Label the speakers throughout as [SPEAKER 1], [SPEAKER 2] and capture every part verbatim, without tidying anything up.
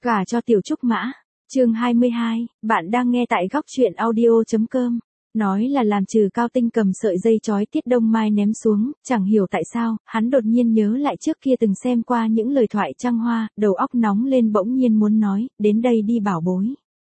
[SPEAKER 1] Gả cho Tiểu Trúc Mã. Chương hai mươi hai, bạn đang nghe tại góc truyện audio chấm com. Nói là làm Trừ Cao Tinh cầm sợi dây trói Tiết Đông Mai ném xuống, chẳng hiểu tại sao, hắn đột nhiên nhớ lại trước kia từng xem qua những lời thoại trăng hoa, đầu óc nóng lên bỗng nhiên muốn nói, đến đây đi bảo bối.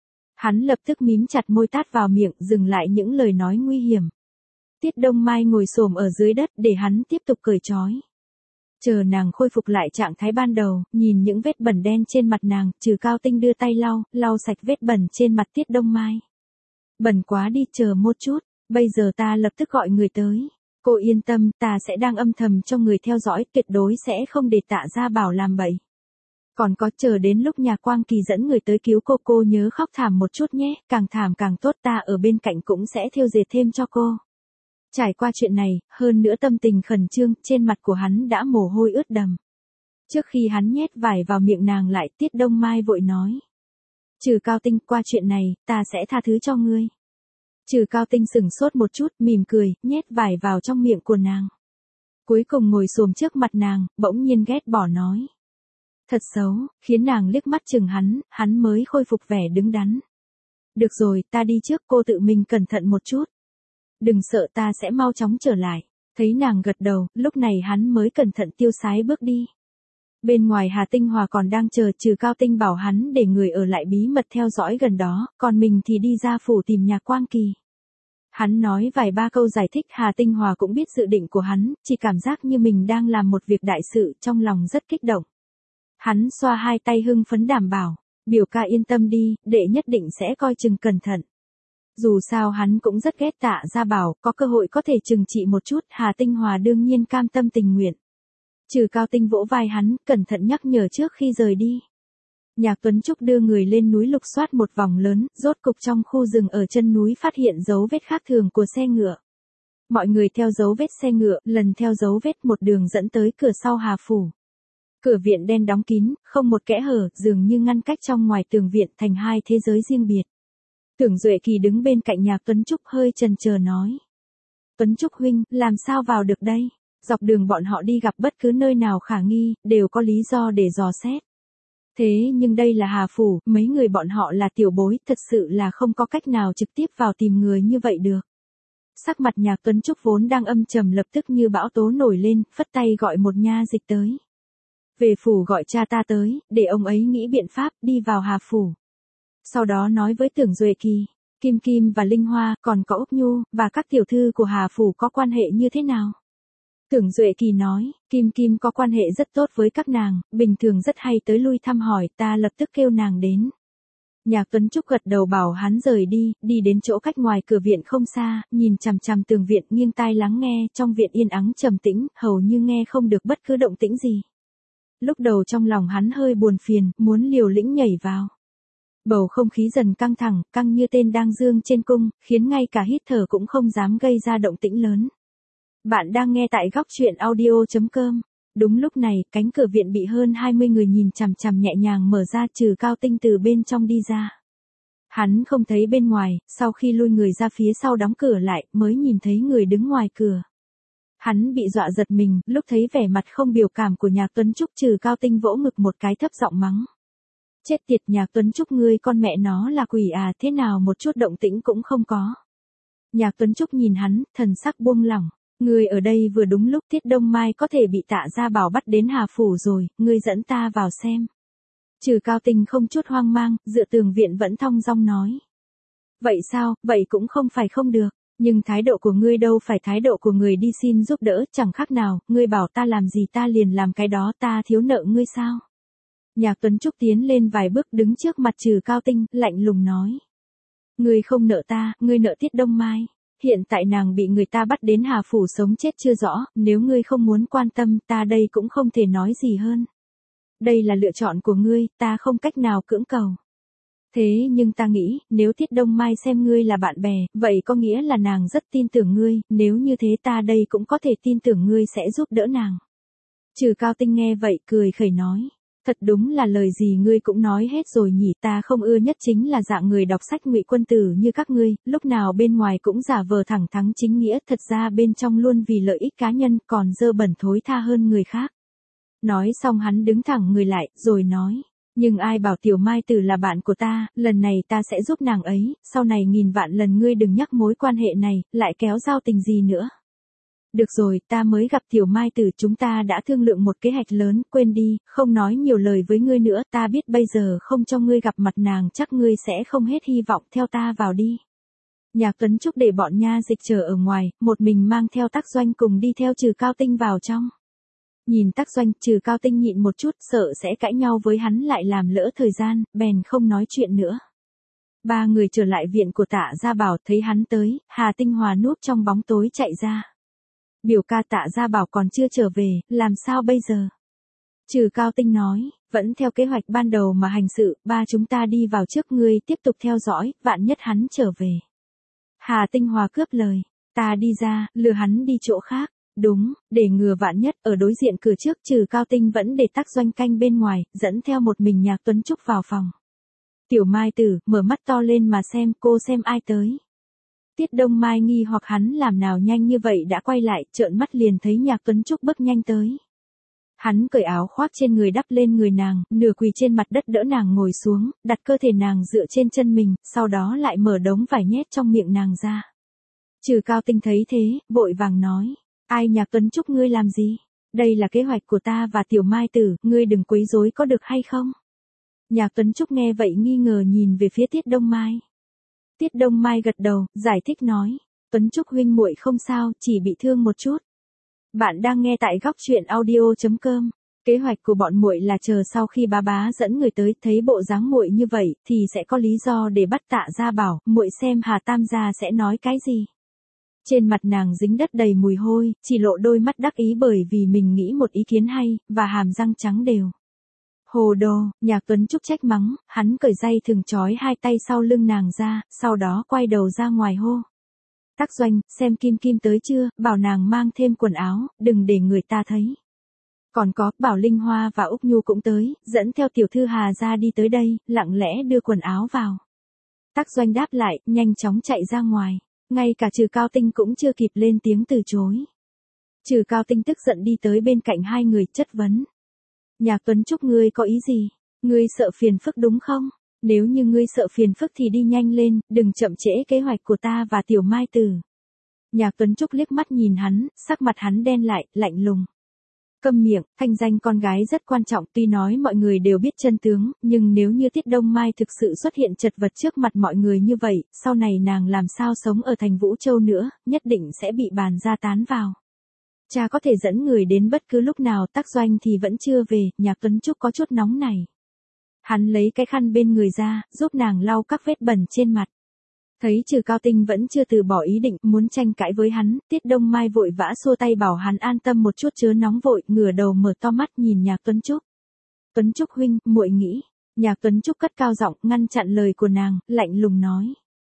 [SPEAKER 1] Hắn lập tức mím chặt môi tát vào miệng, dừng lại những lời nói nguy hiểm. Tiết Đông Mai ngồi xổm ở dưới đất để hắn tiếp tục cởi trói. Chờ nàng khôi phục lại trạng thái ban đầu, nhìn những vết bẩn đen trên mặt nàng, Trừ Cao Tinh đưa tay lau, lau sạch vết bẩn trên mặt Tiết Đông Mai. Bẩn quá đi, chờ một chút, bây giờ ta lập tức gọi người tới. Cô yên tâm, ta sẽ đang âm thầm cho người theo dõi, tuyệt đối sẽ không để Tạ Gia Bảo làm bậy. Còn có, chờ đến lúc nhà Quang Kỳ dẫn người tới cứu cô, cô nhớ khóc thảm một chút nhé, càng thảm càng tốt, ta ở bên cạnh cũng sẽ thêu dệt thêm cho cô. Trải qua chuyện này, hơn nữa tâm tình khẩn trương, trên mặt của hắn đã mồ hôi ướt đầm. Trước khi hắn nhét vải vào miệng nàng lại, Tiết Đông Mai vội nói. Trừ Cao Tinh, qua chuyện này, ta sẽ tha thứ cho ngươi. Trừ Cao Tinh sửng sốt một chút, mỉm cười, nhét vải vào trong miệng của nàng. Cuối cùng ngồi xổm trước mặt nàng, bỗng nhiên ghét bỏ nói. Thật xấu, khiến nàng liếc mắt chừng hắn, hắn mới khôi phục vẻ đứng đắn. Được rồi, ta đi trước, cô tự mình cẩn thận một chút. Đừng sợ, ta sẽ mau chóng trở lại. Thấy nàng gật đầu, lúc này hắn mới cẩn thận tiêu sái bước đi. Bên ngoài Hà Tinh Hòa còn đang chờ, Trừ Cao Tinh bảo hắn để người ở lại bí mật theo dõi gần đó, còn mình thì đi ra phủ tìm nhà Quang Kỳ. Hắn nói vài ba câu giải thích, Hà Tinh Hòa cũng biết dự định của hắn, chỉ cảm giác như mình đang làm một việc đại sự, trong lòng rất kích động. Hắn xoa hai tay hưng phấn đảm bảo, biểu ca yên tâm đi, đệ nhất định sẽ coi chừng cẩn thận. Dù sao hắn cũng rất ghét Tạ Gia Bảo, có cơ hội có thể trừng trị một chút, Hà Tinh Hòa đương nhiên cam tâm tình nguyện. Trừ Cao Tinh vỗ vai hắn, cẩn thận nhắc nhở trước khi rời đi. Nhạc Tuấn Trúc đưa người lên núi lục soát một vòng lớn, rốt cục trong khu rừng ở chân núi phát hiện dấu vết khác thường của xe ngựa. Mọi người theo dấu vết xe ngựa, lần theo dấu vết một đường dẫn tới cửa sau Hà Phủ. Cửa viện đen đóng kín, không một kẽ hở, dường như ngăn cách trong ngoài tường viện thành hai thế giới riêng biệt. Tưởng Duệ Kỳ đứng bên cạnh Nhạc Tuấn Trúc hơi chần chờ nói. Tuấn Trúc huynh, làm sao vào được đây? Dọc đường bọn họ đi gặp bất cứ nơi nào khả nghi, đều có lý do để dò xét. Thế nhưng đây là Hà Phủ, mấy người bọn họ là tiểu bối, thật sự là không có cách nào trực tiếp vào tìm người như vậy được. Sắc mặt Nhạc Tuấn Trúc vốn đang âm trầm lập tức như bão tố nổi lên, phất tay gọi một nha dịch tới. Về phủ gọi cha ta tới, để ông ấy nghĩ biện pháp, đi vào Hà Phủ. Sau đó nói với Tưởng Duệ Kỳ, Kim Kim và Linh Hoa, còn có Úc Nhu, và các tiểu thư của Hà Phủ có quan hệ như thế nào? Tưởng Duệ Kỳ nói, Kim Kim có quan hệ rất tốt với các nàng, bình thường rất hay tới lui thăm hỏi, ta lập tức kêu nàng đến. Nhạc Tuấn Trúc gật đầu bảo hắn rời đi, đi đến chỗ cách ngoài cửa viện không xa, nhìn chằm chằm tường viện, nghiêng tai lắng nghe, trong viện yên ắng trầm tĩnh, hầu như nghe không được bất cứ động tĩnh gì. Lúc đầu trong lòng hắn hơi buồn phiền, muốn liều lĩnh nhảy vào. Bầu không khí dần căng thẳng, căng như tên đang dương trên cung, khiến ngay cả hít thở cũng không dám gây ra động tĩnh lớn. Bạn đang nghe tại góc truyện audio chấm com. Đúng lúc này, cánh cửa viện bị hơn hai mươi người nhìn chằm chằm nhẹ nhàng mở ra, Trừ Cao Tinh từ bên trong đi ra. Hắn không thấy bên ngoài, sau khi lui người ra phía sau đóng cửa lại, mới nhìn thấy người đứng ngoài cửa. Hắn bị dọa giật mình, lúc thấy vẻ mặt không biểu cảm của Nhạc Tuấn Trúc, Trừ Cao Tinh vỗ ngực một cái thấp giọng mắng. Chết tiệt, Nhạc Tuấn Trúc ngươi con mẹ nó là quỷ à, thế nào một chút động tĩnh cũng không có. Nhạc Tuấn Trúc nhìn hắn, thần sắc buông lỏng. Ngươi ở đây vừa đúng lúc Tiết Đông Mai có thể bị Tạ Gia Bảo bắt đến Hà Phủ rồi, ngươi dẫn ta vào xem. Trừ Cao Tinh không chút hoang mang, dựa tường viện vẫn thong dong nói. Vậy sao, vậy cũng không phải không được, nhưng thái độ của ngươi đâu phải thái độ của người đi xin giúp đỡ, chẳng khác nào, ngươi bảo ta làm gì ta liền làm cái đó, ta thiếu nợ ngươi sao? Nhạc Tuấn Trúc tiến lên vài bước đứng trước mặt Trừ Cao Tinh, lạnh lùng nói. Ngươi không nợ ta, ngươi nợ Tiết Đông Mai. Hiện tại nàng bị người ta bắt đến Hà Phủ sống chết chưa rõ, nếu ngươi không muốn quan tâm, ta đây cũng không thể nói gì hơn. Đây là lựa chọn của ngươi, ta không cách nào cưỡng cầu. Thế nhưng ta nghĩ, nếu Tiết Đông Mai xem ngươi là bạn bè, vậy có nghĩa là nàng rất tin tưởng ngươi, nếu như thế ta đây cũng có thể tin tưởng ngươi sẽ giúp đỡ nàng. Trừ Cao Tinh nghe vậy, cười khẩy nói. Thật đúng là lời gì ngươi cũng nói hết rồi nhỉ, ta không ưa nhất chính là dạng người đọc sách ngụy quân tử như các ngươi, lúc nào bên ngoài cũng giả vờ thẳng thắn chính nghĩa, thật ra bên trong luôn vì lợi ích cá nhân, còn dơ bẩn thối tha hơn người khác. Nói xong hắn đứng thẳng người lại, rồi nói, Nhưng ai bảo tiểu Mai Tử là bạn của ta, lần này ta sẽ giúp nàng ấy, sau này nghìn vạn lần ngươi đừng nhắc mối quan hệ này, lại kéo giao tình gì nữa. Được rồi, ta mới gặp tiểu Mai Tử, chúng ta đã thương lượng một kế hoạch lớn, quên đi, không nói nhiều lời với ngươi nữa, ta biết bây giờ không cho ngươi gặp mặt nàng chắc ngươi sẽ không hết hy vọng, theo ta vào đi. Nhạc Tuấn Trúc để bọn nha dịch chờ ở ngoài, một mình mang theo Tắc Doanh cùng đi theo Trừ Cao Tinh vào trong. Nhìn Tắc Doanh, Trừ Cao Tinh nhịn một chút, sợ sẽ cãi nhau với hắn lại làm lỡ thời gian, bèn không nói chuyện nữa. Ba người trở lại viện của Tạ Gia Bảo, thấy hắn tới, Hà Tinh Hòa núp trong bóng tối chạy ra. Biểu ca Tạ Gia Bảo còn chưa trở về, làm sao bây giờ? Trừ Cao Tinh nói, vẫn theo kế hoạch ban đầu mà hành sự, ba chúng ta đi vào trước, ngươi tiếp tục theo dõi, vạn nhất hắn trở về. Hà Tinh Hòa cướp lời, ta đi ra, lừa hắn đi chỗ khác. Đúng, để ngừa vạn nhất, ở đối diện cửa trước Trừ Cao Tinh vẫn để Tắc Doanh canh bên ngoài, dẫn theo một mình Nhạc Tuấn Trúc vào phòng. Tiểu Mai Tử, mở mắt to lên mà xem, cô xem ai tới. Tiết Đông Mai nghi hoặc hắn làm nào nhanh như vậy đã quay lại, trợn mắt liền thấy Nhạc Tuấn Trúc bước nhanh tới. Hắn cởi áo khoác trên người đắp lên người nàng, nửa quỳ trên mặt đất đỡ nàng ngồi xuống, đặt cơ thể nàng dựa trên chân mình, sau đó lại mở đống vải nhét trong miệng nàng ra. Trừ Cao Tinh thấy thế, vội vàng nói, ai Nhạc Tuấn Trúc ngươi làm gì? Đây là kế hoạch của ta và tiểu Mai Tử, ngươi đừng quấy rối có được hay không? Nhạc Tuấn Trúc nghe vậy nghi ngờ nhìn về phía Tiết Đông Mai. Tiết Đông Mai gật đầu, giải thích nói, Tuấn Trúc huynh muội không sao, chỉ bị thương một chút. Bạn đang nghe tại góc truyện audio chấm com. Kế hoạch của bọn muội là chờ sau khi bá bá dẫn người tới, thấy bộ dáng muội như vậy thì sẽ có lý do để bắt Tạ Gia Bảo, muội xem Hà Tam gia sẽ nói cái gì. Trên mặt nàng dính đất đầy mùi hôi, chỉ lộ đôi mắt đắc ý bởi vì mình nghĩ một ý kiến hay, và hàm răng trắng đều. Hồ đồ, Nhạc Tuấn Trúc trách mắng, hắn cởi dây thừng trói hai tay sau lưng nàng ra, sau đó quay đầu ra ngoài hô. Tắc Doanh, xem Kim Kim tới chưa, bảo nàng mang thêm quần áo, đừng để người ta thấy. Còn có, bảo Linh Hoa và Úc Nhu cũng tới, dẫn theo tiểu thư Hà ra đi tới đây, lặng lẽ đưa quần áo vào. Tắc Doanh đáp lại, nhanh chóng chạy ra ngoài. Ngay cả Trừ Cao Tinh cũng chưa kịp lên tiếng từ chối. Trừ Cao Tinh tức giận đi tới bên cạnh hai người chất vấn. Nhạc Tuấn Trúc ngươi có ý gì? Ngươi sợ phiền phức đúng không? Nếu như ngươi sợ phiền phức thì đi nhanh lên, đừng chậm trễ kế hoạch của ta và tiểu Mai Tử. Nhạc Tuấn Trúc liếc mắt nhìn hắn, sắc mặt hắn đen lại, lạnh lùng. Câm miệng, thanh danh con gái rất quan trọng, tuy nói mọi người đều biết chân tướng, nhưng nếu như Tiết Đông Mai thực sự xuất hiện chật vật trước mặt mọi người như vậy, sau này nàng làm sao sống ở thành Vũ Châu nữa, nhất định sẽ bị bàn ra tán vào. Cha có thể dẫn người đến bất cứ lúc nào, Tắc Doanh thì vẫn chưa về, Nhạc Tuấn Trúc có chút nóng này. Hắn lấy cái khăn bên người ra, giúp nàng lau các vết bẩn trên mặt. Thấy Trừ Cao Tinh vẫn chưa từ bỏ ý định, muốn tranh cãi với hắn, Tiết Đông Mai vội vã xua tay bảo hắn an tâm một chút chớ nóng vội, ngửa đầu mở to mắt nhìn Nhạc Tuấn Trúc. Tuấn Trúc huynh, muội nghĩ. Nhạc Tuấn Trúc cất cao giọng, ngăn chặn lời của nàng, lạnh lùng nói.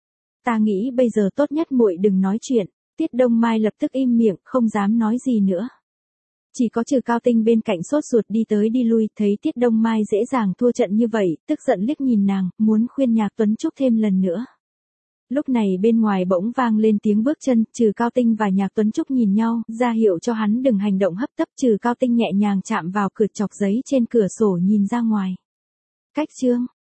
[SPEAKER 1] Ta nghĩ bây giờ tốt nhất muội đừng nói chuyện. Tiết Đông Mai lập tức im miệng, không dám nói gì nữa. Chỉ có Trừ Cao Tinh bên cạnh sốt ruột đi tới đi lui, thấy Tiết Đông Mai dễ dàng thua trận như vậy, tức giận liếc nhìn nàng, muốn khuyên Nhạc Tuấn Trúc thêm lần nữa. Lúc này bên ngoài bỗng vang lên tiếng bước chân, Trừ Cao Tinh và Nhạc Tuấn Trúc nhìn nhau, ra hiệu cho hắn đừng hành động hấp tấp. Trừ Cao Tinh nhẹ nhàng chạm vào cửa, chọc giấy trên cửa sổ nhìn ra ngoài. Cách chương